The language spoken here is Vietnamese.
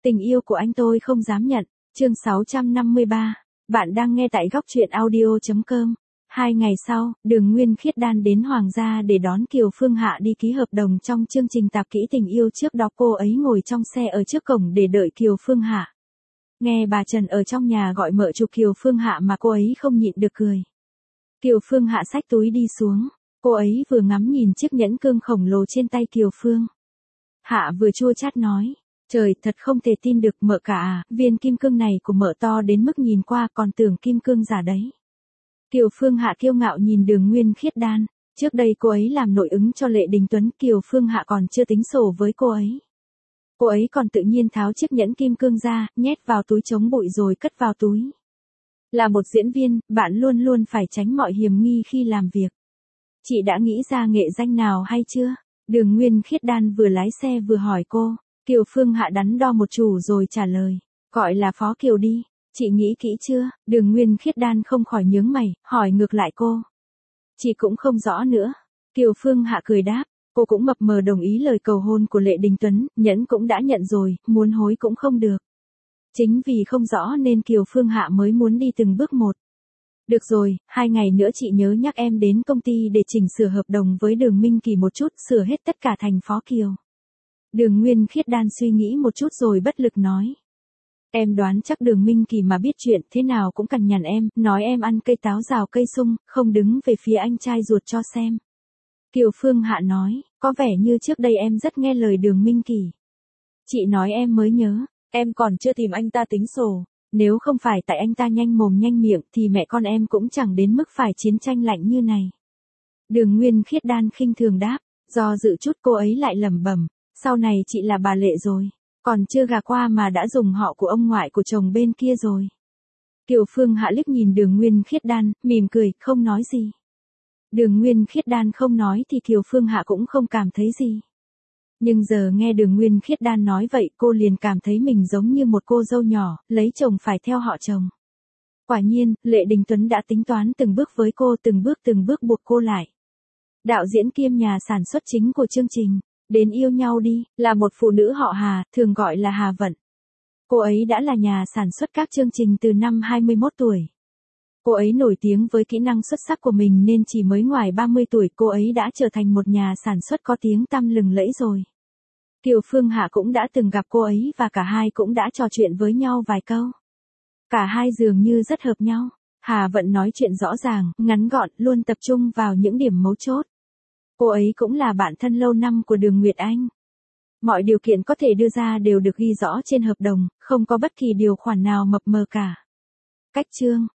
Tình yêu của anh tôi không dám nhận. Chương 653. Bạn đang nghe tại góc truyện audio.com. 2 ngày sau, Đường Nguyên Khiết Đan đến Hoàng gia để đón Kiều Phương Hạ đi ký hợp đồng trong chương trình tạp kỹ tình yêu. Trước đó cô ấy ngồi trong xe ở trước cổng để đợi Kiều Phương Hạ. Nghe bà Trần ở trong nhà gọi mợ chụp Kiều Phương Hạ mà cô ấy không nhịn được cười. Kiều Phương Hạ xách túi đi xuống. Cô ấy vừa ngắm nhìn chiếc nhẫn cương khổng lồ trên tay Kiều Phương Hạ vừa chua chát nói. Trời, thật không thể tin được mợ cả à, viên kim cương này của mợ to đến mức nhìn qua còn tưởng kim cương giả đấy. Kiều Phương Hạ kiêu ngạo nhìn Đường Nguyên Khiết Đan. Trước đây cô ấy làm nội ứng cho Lệ Đình Tuấn, Kiều Phương Hạ còn chưa tính sổ với cô ấy. Cô ấy còn tự nhiên tháo chiếc nhẫn kim cương ra, nhét vào túi chống bụi rồi cất vào túi. Là một diễn viên, bạn luôn luôn phải tránh mọi hiểm nghi khi làm việc. Chị đã nghĩ ra nghệ danh nào hay chưa? Đường Nguyên Khiết Đan vừa lái xe vừa hỏi cô. Kiều Phương Hạ đắn đo một chủ rồi trả lời. Gọi là Phó Kiều đi. Chị nghĩ kỹ chưa? Đường Nguyên Khiết Đan không khỏi nhướng mày, hỏi ngược lại cô. Chị cũng không rõ nữa. Kiều Phương Hạ cười đáp. Cô cũng mập mờ đồng ý lời cầu hôn của Lệ Đình Tuấn, nhẫn cũng đã nhận rồi, muốn hối cũng không được. Chính vì không rõ nên Kiều Phương Hạ mới muốn đi từng bước một. Được rồi, 2 ngày nữa chị nhớ nhắc em đến công ty để chỉnh sửa hợp đồng với Đường Minh Kỳ một chút, sửa hết tất cả thành Phó Kiều. Đường Nguyên Khiết Đan suy nghĩ một chút rồi bất lực nói. Em đoán chắc Đường Minh Kỳ mà biết chuyện thế nào cũng cằn nhằn em, nói em ăn cây táo rào cây sung, không đứng về phía anh trai ruột cho xem. Kiều Phương Hạ nói, có vẻ như trước đây em rất nghe lời Đường Minh Kỳ. Chị nói em mới nhớ, em còn chưa tìm anh ta tính sổ. Nếu không phải tại anh ta nhanh mồm nhanh miệng thì mẹ con em cũng chẳng đến mức phải chiến tranh lạnh như này. Đường Nguyên Khiết Đan khinh thường đáp, do dự chút cô ấy lại lẩm bẩm, sau này chị là bà Lệ rồi, còn chưa gả qua mà đã dùng họ của ông ngoại của chồng bên kia rồi. Kiều Phương Hạ liếc nhìn Đường Nguyên Khiết Đan, mỉm cười, không nói gì. Đường Nguyên Khiết Đan không nói thì Kiều Phương Hạ cũng không cảm thấy gì. Nhưng giờ nghe Đường Nguyên Khiết Đan nói vậy cô liền cảm thấy mình giống như một cô dâu nhỏ, lấy chồng phải theo họ chồng. Quả nhiên, Lệ Đình Tuấn đã tính toán từng bước với cô, từng bước buộc cô lại. Đạo diễn kiêm nhà sản xuất chính của chương trình, Đến Yêu Nhau Đi, là một phụ nữ họ Hà, thường gọi là Hà Vận. Cô ấy đã là nhà sản xuất các chương trình từ năm 21 tuổi. Cô ấy nổi tiếng với kỹ năng xuất sắc của mình nên chỉ mới ngoài 30 tuổi cô ấy đã trở thành một nhà sản xuất có tiếng tăm lừng lẫy rồi. Kiều Phương Hạ cũng đã từng gặp cô ấy và cả hai cũng đã trò chuyện với nhau vài câu. Cả hai dường như rất hợp nhau. Hà Vận nói chuyện rõ ràng, ngắn gọn, luôn tập trung vào những điểm mấu chốt. Cô ấy cũng là bạn thân lâu năm của Đường Nguyệt Anh. Mọi điều kiện có thể đưa ra đều được ghi rõ trên hợp đồng, không có bất kỳ điều khoản nào mập mờ cả. Cách chương